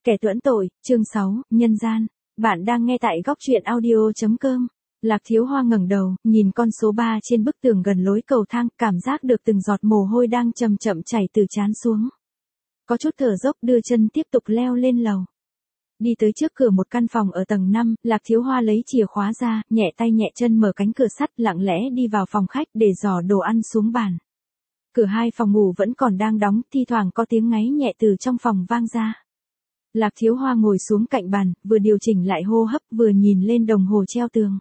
Kẻ tuẫn tội, chương 6, nhân gian. Bạn đang nghe tại góc truyện audio.com. Lạc Thiếu Hoa ngẩng đầu, nhìn con số 3 trên bức tường gần lối cầu thang, cảm giác được từng giọt mồ hôi đang chậm chậm chảy từ trán xuống. Có chút thở dốc đưa chân tiếp tục leo lên lầu. Đi tới trước cửa một căn phòng ở tầng 5, Lạc Thiếu Hoa lấy chìa khóa ra, nhẹ tay nhẹ chân mở cánh cửa sắt, lặng lẽ đi vào phòng khách để dò đồ ăn xuống bàn. Cửa hai phòng ngủ vẫn còn đang đóng, thi thoảng có tiếng ngáy nhẹ từ trong phòng vang ra. Lạc Thiếu Hoa ngồi xuống cạnh bàn, vừa điều chỉnh lại hô hấp vừa nhìn lên đồng hồ treo tường.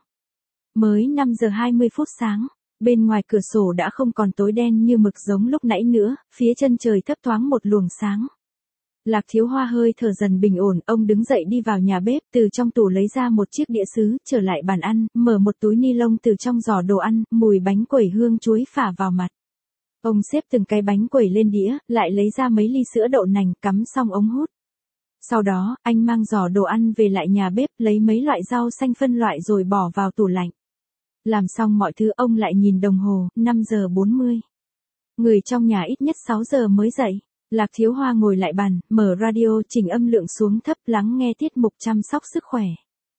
Mới 5 giờ 20 phút sáng, bên ngoài cửa sổ đã không còn tối đen như mực giống lúc nãy nữa, phía chân trời thấp thoáng một luồng sáng. Lạc Thiếu Hoa hơi thở dần bình ổn, ông đứng dậy đi vào nhà bếp, từ trong tủ lấy ra một chiếc đĩa sứ, trở lại bàn ăn, mở một túi ni lông từ trong giỏ đồ ăn, mùi bánh quẩy hương chuối phả vào mặt. Ông xếp từng cái bánh quẩy lên đĩa, lại lấy ra mấy ly sữa đậu nành, cắm xong ống hút. Sau đó, anh mang giỏ đồ ăn về lại nhà bếp, lấy mấy loại rau xanh phân loại rồi bỏ vào tủ lạnh. Làm xong mọi thứ ông lại nhìn đồng hồ, 5 giờ 40. Người trong nhà ít nhất 6 giờ mới dậy. Lạc Thiếu Hoa ngồi lại bàn, mở radio, chỉnh âm lượng xuống thấp, lắng nghe tiết mục chăm sóc sức khỏe.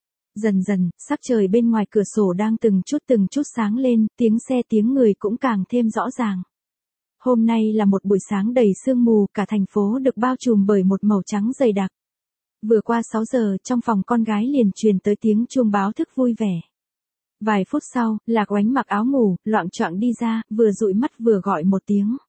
Dần dần, sắc trời bên ngoài cửa sổ đang từng chút sáng lên, tiếng xe tiếng người cũng càng thêm rõ ràng. Hôm nay là một buổi sáng đầy sương mù, cả thành phố được bao trùm bởi một màu trắng dày đặc. Vừa qua 6 giờ, trong phòng con gái liền truyền tới tiếng chuông báo thức vui vẻ. Vài phút sau, Lạc Oánh mặc áo ngủ, loạng choạng đi ra, vừa dụi mắt vừa gọi một tiếng.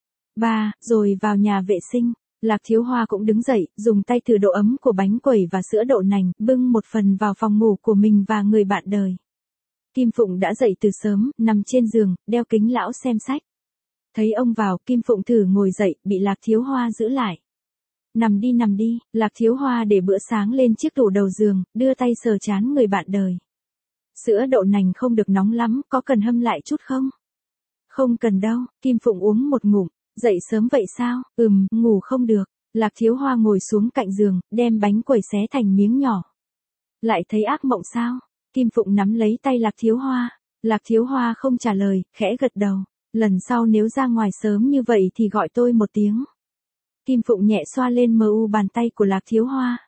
Ba, rồi vào nhà vệ sinh. Lạc Thiếu Hoa cũng đứng dậy, dùng tay thử độ ấm của bánh quẩy và sữa đậu nành, bưng một phần vào phòng ngủ của mình và người bạn đời. Kim Phụng đã dậy từ sớm, nằm trên giường, đeo kính lão xem sách. Thấy ông vào, Kim Phụng thử ngồi dậy, bị Lạc Thiếu Hoa giữ lại. Nằm đi, Lạc Thiếu Hoa để bữa sáng lên chiếc tủ đầu giường, đưa tay sờ trán người bạn đời. Sữa đậu nành không được nóng lắm, có cần hâm lại chút không? Không cần đâu, Kim Phụng uống một ngụm, dậy sớm vậy sao? Ngủ không được. Lạc Thiếu Hoa ngồi xuống cạnh giường, đem bánh quẩy xé thành miếng nhỏ. Lại thấy ác mộng sao? Kim Phụng nắm lấy tay Lạc Thiếu Hoa. Lạc Thiếu Hoa không trả lời, khẽ gật đầu. Lần sau nếu ra ngoài sớm như vậy thì gọi tôi một tiếng. Kim Phụng nhẹ xoa lên mờ u bàn tay của Lạc Thiếu Hoa.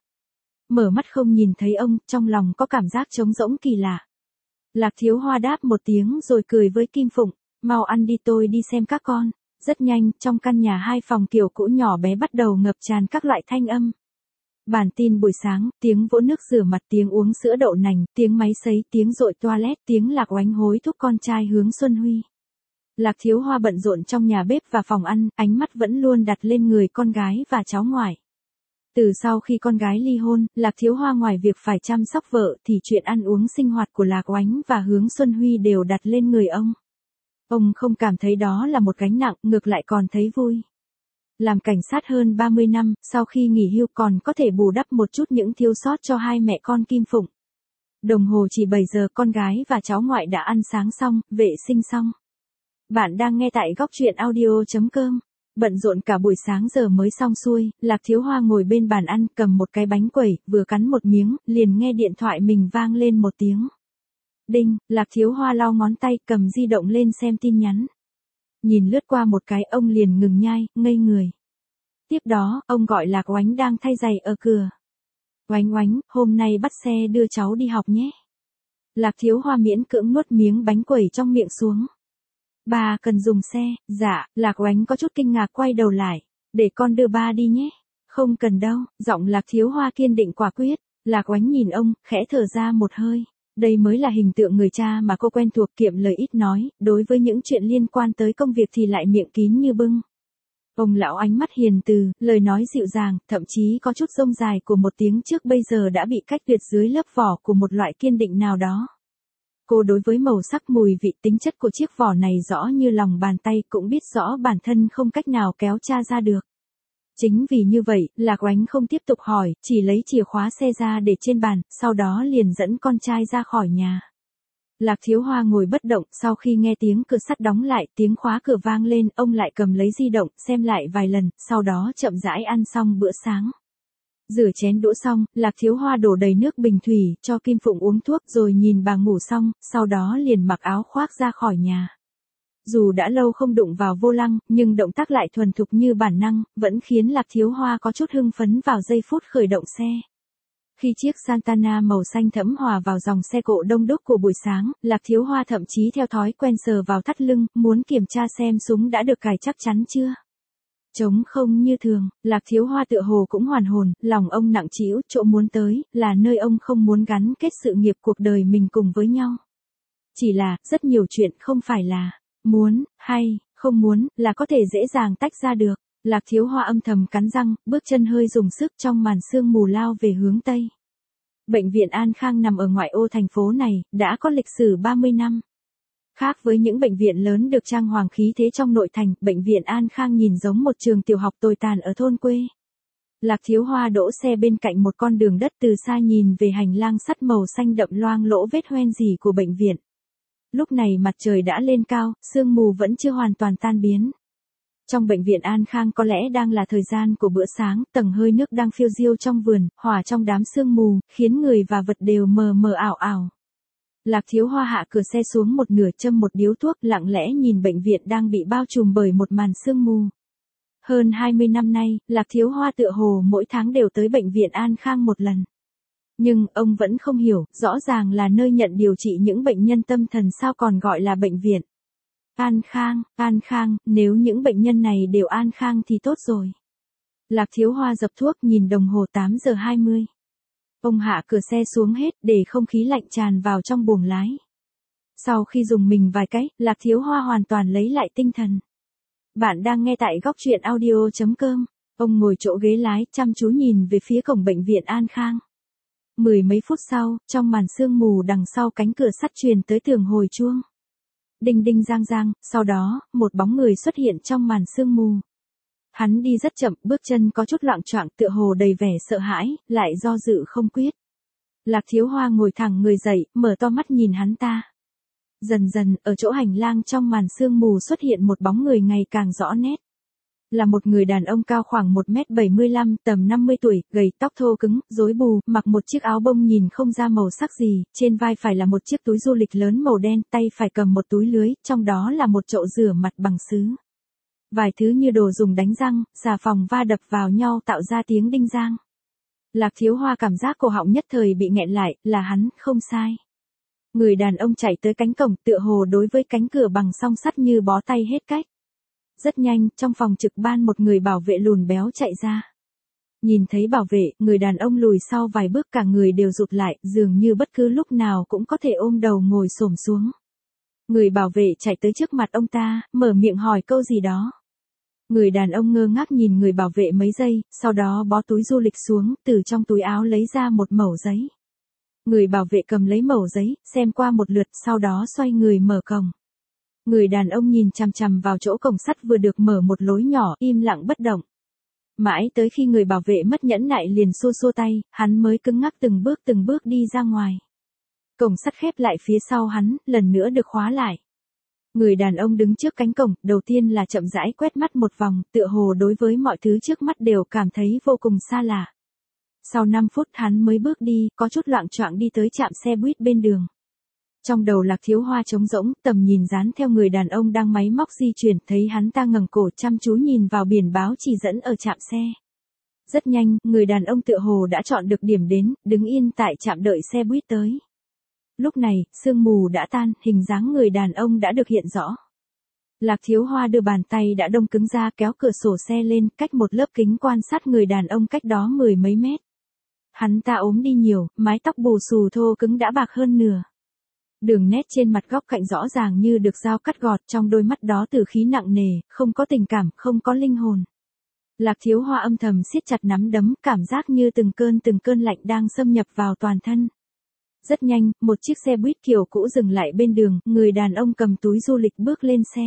Mở mắt không nhìn thấy ông, trong lòng có cảm giác trống rỗng kỳ lạ. Lạc Thiếu Hoa đáp một tiếng rồi cười với Kim Phụng, mau ăn đi tôi đi xem các con. Rất nhanh, trong căn nhà 2 phòng kiểu cũ nhỏ bé bắt đầu ngập tràn các loại thanh âm. Bản tin buổi sáng, tiếng vỗ nước rửa mặt, tiếng uống sữa đậu nành, tiếng máy sấy, tiếng dội toilet, tiếng Lạc Oánh hối thúc con trai hướng Xuân Huy. Lạc Thiếu Hoa bận rộn trong nhà bếp và phòng ăn, ánh mắt vẫn luôn đặt lên người con gái và cháu ngoại. Từ sau khi con gái ly hôn, Lạc Thiếu Hoa ngoài việc phải chăm sóc vợ thì chuyện ăn uống sinh hoạt của Lạc Oánh và Hướng Xuân Huy đều đặt lên người ông. Ông không cảm thấy đó là một gánh nặng, ngược lại còn thấy vui. Làm cảnh sát hơn 30 năm, sau khi nghỉ hưu còn có thể bù đắp một chút những thiếu sót cho hai mẹ con Kim Phụng. Đồng hồ chỉ 7 giờ, con gái và cháu ngoại đã ăn sáng xong, vệ sinh xong. Bạn đang nghe tại góc truyện audio.com. Bận rộn cả buổi sáng giờ mới xong xuôi, Lạc Thiếu Hoa ngồi bên bàn ăn, cầm một cái bánh quẩy, vừa cắn một miếng, liền nghe điện thoại mình vang lên một tiếng. Đinh, Lạc Thiếu Hoa lau ngón tay, cầm di động lên xem tin nhắn. Nhìn lướt qua một cái, ông liền ngừng nhai, ngây người. Tiếp đó, ông gọi Lạc Oánh đang thay giày ở cửa. Oánh Oánh, hôm nay bắt xe đưa cháu đi học nhé. Lạc Thiếu Hoa miễn cưỡng nuốt miếng bánh quẩy trong miệng xuống. Ba cần dùng xe, dạ. Lạc Oánh có chút kinh ngạc quay đầu lại. Để con đưa ba đi nhé. Không cần đâu, giọng Lạc Thiếu Hoa kiên định quả quyết. Lạc Oánh nhìn ông, khẽ thở ra một hơi. Đây mới là hình tượng người cha mà cô quen thuộc, kiệm lời ít nói, đối với những chuyện liên quan tới công việc thì lại miệng kín như bưng. Ông lão ánh mắt hiền từ, lời nói dịu dàng, thậm chí có chút rông dài của một tiếng trước bây giờ đã bị cách tuyệt dưới lớp vỏ của một loại kiên định nào đó. Cô đối với màu sắc mùi vị tính chất của chiếc vỏ này rõ như lòng bàn tay, cũng biết rõ bản thân không cách nào kéo tra ra được. Chính vì như vậy, Lạc Oánh không tiếp tục hỏi, chỉ lấy chìa khóa xe ra để trên bàn, sau đó liền dẫn con trai ra khỏi nhà. Lạc Thiếu Hoa ngồi bất động, sau khi nghe tiếng cửa sắt đóng lại, tiếng khóa cửa vang lên, ông lại cầm lấy di động, xem lại vài lần, sau đó chậm rãi ăn xong bữa sáng. Rửa chén đũa xong, Lạc Thiếu Hoa đổ đầy nước bình thủy, cho Kim Phụng uống thuốc rồi nhìn bà ngủ xong, sau đó liền mặc áo khoác ra khỏi nhà. Dù đã lâu không đụng vào vô lăng, nhưng động tác lại thuần thục như bản năng, vẫn khiến Lạc Thiếu Hoa có chút hưng phấn vào giây phút khởi động xe. Khi chiếc Santana màu xanh thẫm hòa vào dòng xe cộ đông đúc của buổi sáng, Lạc Thiếu Hoa thậm chí theo thói quen sờ vào thắt lưng, muốn kiểm tra xem súng đã được cài chắc chắn chưa. Trống không như thường, Lạc Thiếu Hoa tựa hồ cũng hoàn hồn, lòng ông nặng trĩu, chỗ muốn tới, là nơi ông không muốn gắn kết sự nghiệp cuộc đời mình cùng với nhau. Chỉ là, rất nhiều chuyện không phải là muốn, hay, không muốn, là có thể dễ dàng tách ra được. Lạc Thiếu Hoa âm thầm cắn răng, bước chân hơi dùng sức trong màn sương mù lao về hướng Tây. Bệnh viện An Khang nằm ở ngoại ô thành phố này, đã có lịch sử 30 năm. Khác với những bệnh viện lớn được trang hoàng khí thế trong nội thành, bệnh viện An Khang nhìn giống một trường tiểu học tồi tàn ở thôn quê. Lạc Thiếu Hoa đỗ xe bên cạnh một con đường đất, từ xa nhìn về hành lang sắt màu xanh đậm loang lỗ vết hoen rỉ của bệnh viện. Lúc này mặt trời đã lên cao, sương mù vẫn chưa hoàn toàn tan biến. Trong bệnh viện An Khang có lẽ đang là thời gian của bữa sáng, tầng hơi nước đang phiêu diêu trong vườn, hòa trong đám sương mù, khiến người và vật đều mờ mờ ảo ảo. Lạc Thiếu Hoa hạ cửa xe xuống một nửa, châm một điếu thuốc, lặng lẽ nhìn bệnh viện đang bị bao trùm bởi một màn sương mù. Hơn 20 năm nay, Lạc Thiếu Hoa tựa hồ mỗi tháng đều tới bệnh viện An Khang một lần. Nhưng, ông vẫn không hiểu, rõ ràng là nơi nhận điều trị những bệnh nhân tâm thần sao còn gọi là bệnh viện. An Khang, nếu những bệnh nhân này đều an khang thì tốt rồi. Lạc Thiếu Hoa dập thuốc, nhìn đồng hồ 8 giờ 20. Ông hạ cửa xe xuống hết, để không khí lạnh tràn vào trong buồng lái. Sau khi dùng mình vài cái, Lạc Thiếu Hoa hoàn toàn lấy lại tinh thần. Bạn đang nghe tại góc truyện audio.com. Ông ngồi chỗ ghế lái, chăm chú nhìn về phía cổng bệnh viện An Khang. Mười mấy phút sau, trong màn sương mù đằng sau cánh cửa sắt truyền tới tiếng hồi chuông. Đinh đinh giang giang, sau đó, một bóng người xuất hiện trong màn sương mù. Hắn đi rất chậm, bước chân có chút loạng choạng, tựa hồ đầy vẻ sợ hãi, lại do dự không quyết. Lạc Thiếu Hoa ngồi thẳng người dậy, mở to mắt nhìn hắn ta. Dần dần, ở chỗ hành lang trong màn sương mù xuất hiện một bóng người ngày càng rõ nét. Là một người đàn ông cao khoảng 1m75, tầm 50 tuổi, gầy, tóc thô cứng, rối bù, mặc một chiếc áo bông nhìn không ra màu sắc gì, trên vai phải là một chiếc túi du lịch lớn màu đen, tay phải cầm một túi lưới, trong đó là một chậu rửa mặt bằng sứ. Vài thứ như đồ dùng đánh răng, xà phòng va đập vào nhau tạo ra tiếng đinh giang. Lạc Thiếu Hoa cảm giác cổ họng nhất thời bị nghẹn lại, là hắn, không sai. Người đàn ông chạy tới cánh cổng, tựa hồ đối với cánh cửa bằng song sắt như bó tay hết cách. Rất nhanh, trong phòng trực ban một người bảo vệ lùn béo chạy ra. Nhìn thấy bảo vệ, người đàn ông lùi sau vài bước, cả người đều rụt lại, dường như bất cứ lúc nào cũng có thể ôm đầu ngồi xổm xuống. Người bảo vệ chạy tới trước mặt ông ta, mở miệng hỏi câu gì đó. Người đàn ông ngơ ngác nhìn người bảo vệ mấy giây, sau đó bó túi du lịch xuống, từ trong túi áo lấy ra một mẩu giấy. Người bảo vệ cầm lấy mẩu giấy, xem qua một lượt, sau đó xoay người mở cổng. Người đàn ông nhìn chằm chằm vào chỗ cổng sắt vừa được mở một lối nhỏ, im lặng bất động. Mãi tới khi người bảo vệ mất nhẫn nại liền xua xua tay, hắn mới cứng ngắc từng bước đi ra ngoài. Cổng sắt khép lại phía sau hắn, lần nữa được khóa lại. Người đàn ông đứng trước cánh cổng, đầu tiên là chậm rãi quét mắt một vòng, tựa hồ đối với mọi thứ trước mắt đều cảm thấy vô cùng xa lạ. Sau 5 phút hắn mới bước đi, có chút loạng choạng đi tới trạm xe buýt bên đường. Trong đầu Lạc Thiếu Hoa trống rỗng, tầm nhìn dán theo người đàn ông đang máy móc di chuyển, thấy hắn ta ngẩng cổ chăm chú nhìn vào biển báo chỉ dẫn ở trạm xe. Rất nhanh, người đàn ông tựa hồ đã chọn được điểm đến, đứng yên tại trạm đợi xe buýt tới. Lúc này, sương mù đã tan, hình dáng người đàn ông đã được hiện rõ. Lạc Thiếu Hoa đưa bàn tay đã đông cứng ra, kéo cửa sổ xe lên, cách một lớp kính quan sát người đàn ông cách đó 10 mấy mét. Hắn ta ốm đi nhiều, mái tóc bù xù thô cứng đã bạc hơn nửa. Đường nét trên mặt góc cạnh rõ ràng như được dao cắt gọt, trong đôi mắt đó tử khí nặng nề, không có tình cảm, không có linh hồn. Lạc Thiếu Hoa âm thầm siết chặt nắm đấm, cảm giác như từng cơn lạnh đang xâm nhập vào toàn thân. Rất nhanh, một chiếc xe buýt kiểu cũ dừng lại bên đường, người đàn ông cầm túi du lịch bước lên xe.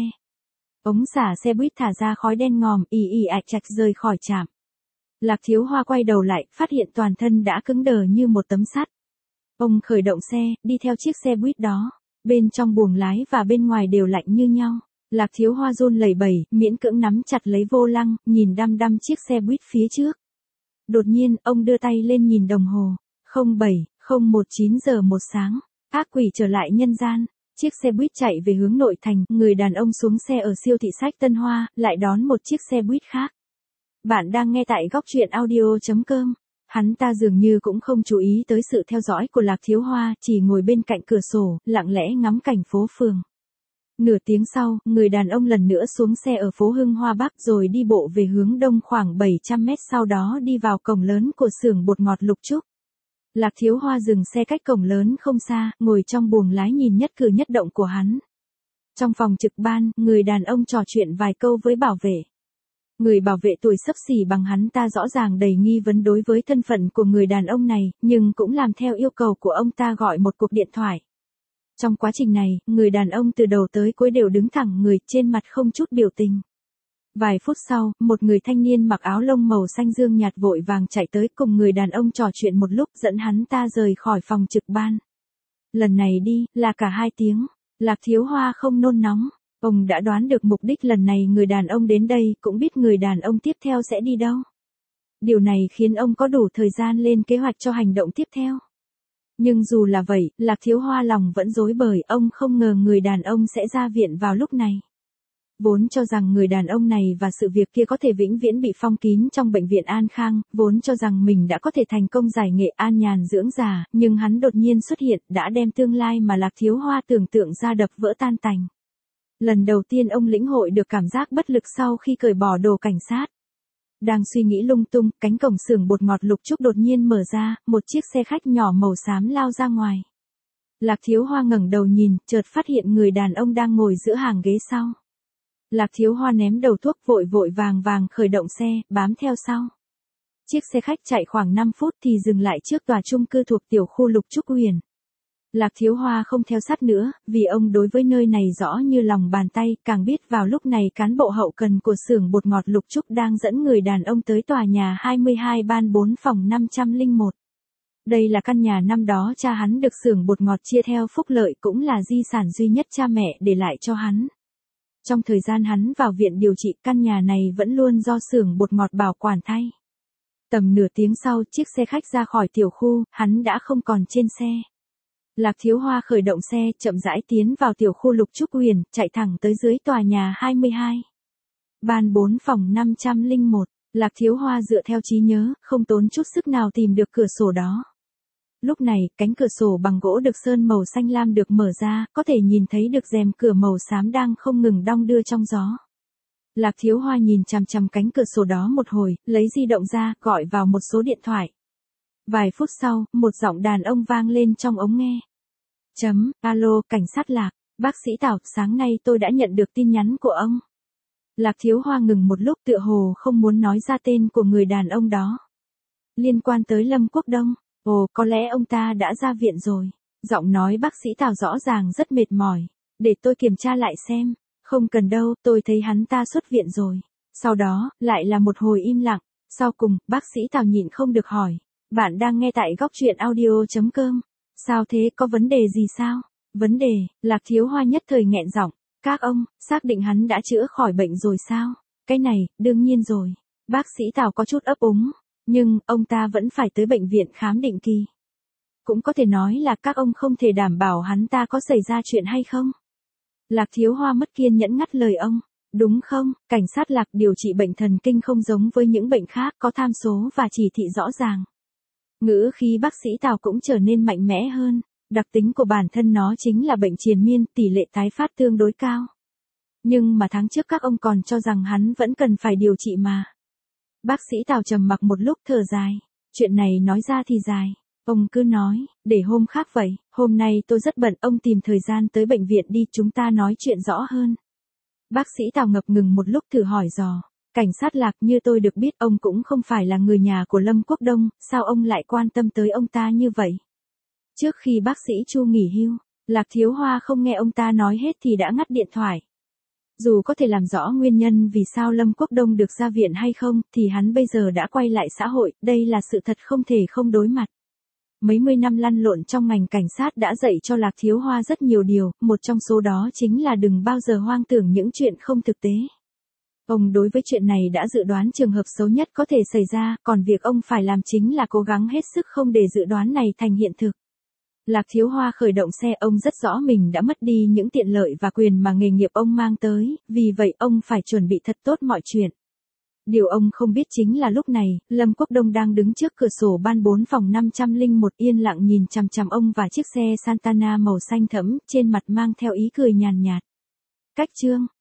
Ống xả xe buýt thả ra khói đen ngòm, ì ì ạch chạch rời khỏi trạm. Lạc Thiếu Hoa quay đầu lại, phát hiện toàn thân đã cứng đờ như một tấm sắt. Ông khởi động xe, đi theo chiếc xe buýt đó. Bên trong buồng lái và bên ngoài đều lạnh như nhau. Lạc Thiếu Hoa run lẩy bẩy, miễn cưỡng nắm chặt lấy vô lăng, nhìn đăm đăm chiếc xe buýt phía trước. Đột nhiên, ông đưa tay lên nhìn đồng hồ. 07:019 giờ 1 sáng. Ác quỷ trở lại nhân gian. Chiếc xe buýt chạy về hướng nội thành, người đàn ông xuống xe ở siêu thị sách Tân Hoa, lại đón một chiếc xe buýt khác. Bạn đang nghe tại góc truyện audio.com. Hắn ta dường như cũng không chú ý tới sự theo dõi của Lạc Thiếu Hoa, chỉ ngồi bên cạnh cửa sổ, lặng lẽ ngắm cảnh phố phường. Nửa tiếng sau, người đàn ông lần nữa xuống xe ở phố Hưng Hoa Bắc rồi đi bộ về hướng đông khoảng 700 mét, sau đó đi vào cổng lớn của xưởng bột ngọt Lục Trúc. Lạc Thiếu Hoa dừng xe cách cổng lớn không xa, ngồi trong buồng lái nhìn nhất cử nhất động của hắn. Trong phòng trực ban, người đàn ông trò chuyện vài câu với bảo vệ. Người bảo vệ tuổi xấp xỉ bằng hắn ta rõ ràng đầy nghi vấn đối với thân phận của người đàn ông này, nhưng cũng làm theo yêu cầu của ông ta gọi một cuộc điện thoại. Trong quá trình này, người đàn ông từ đầu tới cuối đều đứng thẳng người, trên mặt không chút biểu tình. Vài phút sau, một người thanh niên mặc áo lông màu xanh dương nhạt vội vàng chạy tới cùng người đàn ông trò chuyện một lúc, dẫn hắn ta rời khỏi phòng trực ban. Lần này đi, là cả 2 tiếng. Lạc Thiếu Hoa không nôn nóng. Ông đã đoán được mục đích lần này người đàn ông đến đây, cũng biết người đàn ông tiếp theo sẽ đi đâu. Điều này khiến ông có đủ thời gian lên kế hoạch cho hành động tiếp theo. Nhưng dù là vậy, Lạc Thiếu Hoa lòng vẫn rối bời, ông không ngờ người đàn ông sẽ ra viện vào lúc này. Vốn cho rằng người đàn ông này và sự việc kia có thể vĩnh viễn bị phong kín trong bệnh viện An Khang, vốn cho rằng mình đã có thể thành công giải nghệ an nhàn dưỡng già, nhưng hắn đột nhiên xuất hiện đã đem tương lai mà Lạc Thiếu Hoa tưởng tượng ra đập vỡ tan tành. Lần đầu tiên ông lĩnh hội được cảm giác bất lực sau khi cởi bỏ đồ cảnh sát. Đang suy nghĩ lung tung, cánh cổng xưởng bột ngọt Lục Trúc đột nhiên mở ra, một chiếc xe khách nhỏ màu xám lao ra ngoài. Lạc Thiếu Hoa ngẩng đầu nhìn, chợt phát hiện người đàn ông đang ngồi giữa hàng ghế sau. Lạc Thiếu Hoa ném đầu thuốc, vội vàng khởi động xe, bám theo sau. Chiếc xe khách chạy khoảng 5 phút thì dừng lại trước tòa chung cư thuộc tiểu khu Lục Trúc Huyền. Lạc Thiếu Hoa không theo sát nữa, vì ông đối với nơi này rõ như lòng bàn tay, càng biết vào lúc này cán bộ hậu cần của xưởng bột ngọt Lục Trúc đang dẫn người đàn ông tới tòa nhà 22 ban 4 phòng 501. Đây là căn nhà năm đó cha hắn được xưởng bột ngọt chia theo phúc lợi, cũng là di sản duy nhất cha mẹ để lại cho hắn. Trong thời gian hắn vào viện điều trị, căn nhà này vẫn luôn do xưởng bột ngọt bảo quản thay. Tầm nửa tiếng sau, chiếc xe khách ra khỏi tiểu khu, hắn đã không còn trên xe. Lạc Thiếu Hoa khởi động xe, chậm rãi tiến vào tiểu khu Lục Trúc Huyền, chạy thẳng tới dưới tòa nhà 22. Ban 4 phòng 501, Lạc Thiếu Hoa dựa theo trí nhớ, không tốn chút sức nào tìm được cửa sổ đó. Lúc này, cánh cửa sổ bằng gỗ được sơn màu xanh lam được mở ra, có thể nhìn thấy được rèm cửa màu xám đang không ngừng đong đưa trong gió. Lạc Thiếu Hoa nhìn chằm chằm cánh cửa sổ đó một hồi, lấy di động ra, gọi vào một số điện thoại. Vài phút sau, một giọng đàn ông vang lên trong ống nghe. Alo, cảnh sát Lạc, bác sĩ Tào, sáng nay tôi đã nhận được tin nhắn của ông. Lạc Thiếu Hoa ngừng một lúc, tựa hồ không muốn nói ra tên của người đàn ông đó. Liên quan tới Lâm Quốc Đông. Ồ, có lẽ ông ta đã ra viện rồi. Giọng nói bác sĩ Tào rõ ràng rất mệt mỏi. Để tôi kiểm tra lại xem. Không cần đâu, tôi thấy hắn ta xuất viện rồi. Sau đó, lại là một hồi im lặng. Sau cùng, bác sĩ Tào nhịn không được hỏi. Bạn đang nghe tại góc truyện audio.com. Sao thế, có vấn đề gì sao? Vấn đề, Lạc Thiếu Hoa nhất thời nghẹn giọng. Các ông, xác định hắn đã chữa khỏi bệnh rồi sao? Cái này, đương nhiên rồi. Bác sĩ Tào có chút ấp úng. Nhưng, ông ta vẫn phải tới bệnh viện khám định kỳ. Cũng có thể nói là các ông không thể đảm bảo hắn ta có xảy ra chuyện hay không? Lạc Thiếu Hoa mất kiên nhẫn ngắt lời ông. Đúng không, cảnh sát Lạc điều trị bệnh thần kinh không giống với những bệnh khác, có tham số và chỉ thị rõ ràng. Ngữ khí bác sĩ Tào cũng trở nên mạnh mẽ hơn. Đặc tính của bản thân nó chính là bệnh triền miên, tỷ lệ tái phát tương đối cao. Nhưng mà tháng trước các ông còn cho rằng hắn vẫn cần phải điều trị mà. Bác sĩ Tào trầm mặc một lúc, thở dài. Chuyện này nói ra thì dài. Ông cứ nói, để hôm khác vậy. Hôm nay tôi rất bận, ông tìm thời gian tới bệnh viện đi, chúng ta nói chuyện rõ hơn. Bác sĩ Tào ngập ngừng một lúc, thử hỏi dò. Cảnh sát Lạc, như tôi được biết ông cũng không phải là người nhà của Lâm Quốc Đông, sao ông lại quan tâm tới ông ta như vậy? Trước khi bác sĩ Chu nghỉ hưu, Lạc Thiếu Hoa không nghe ông ta nói hết thì đã ngắt điện thoại. Dù có thể làm rõ nguyên nhân vì sao Lâm Quốc Đông được ra viện hay không, thì hắn bây giờ đã quay lại xã hội, đây là sự thật không thể không đối mặt. Mấy mươi năm lăn lộn trong ngành cảnh sát đã dạy cho Lạc Thiếu Hoa rất nhiều điều, một trong số đó chính là đừng bao giờ hoang tưởng những chuyện không thực tế. Ông đối với chuyện này đã dự đoán trường hợp xấu nhất có thể xảy ra, còn việc ông phải làm chính là cố gắng hết sức không để dự đoán này thành hiện thực. Lạc Thiếu Hoa khởi động xe, ông rất rõ mình đã mất đi những tiện lợi và quyền mà nghề nghiệp ông mang tới, vì vậy ông phải chuẩn bị thật tốt mọi chuyện. Điều ông không biết chính là lúc này, Lâm Quốc Đông đang đứng trước cửa sổ ban 4 phòng 501 yên lặng nhìn chằm chằm ông và chiếc xe Santana màu xanh thẫm, trên mặt mang theo ý cười nhàn nhạt. Cách chương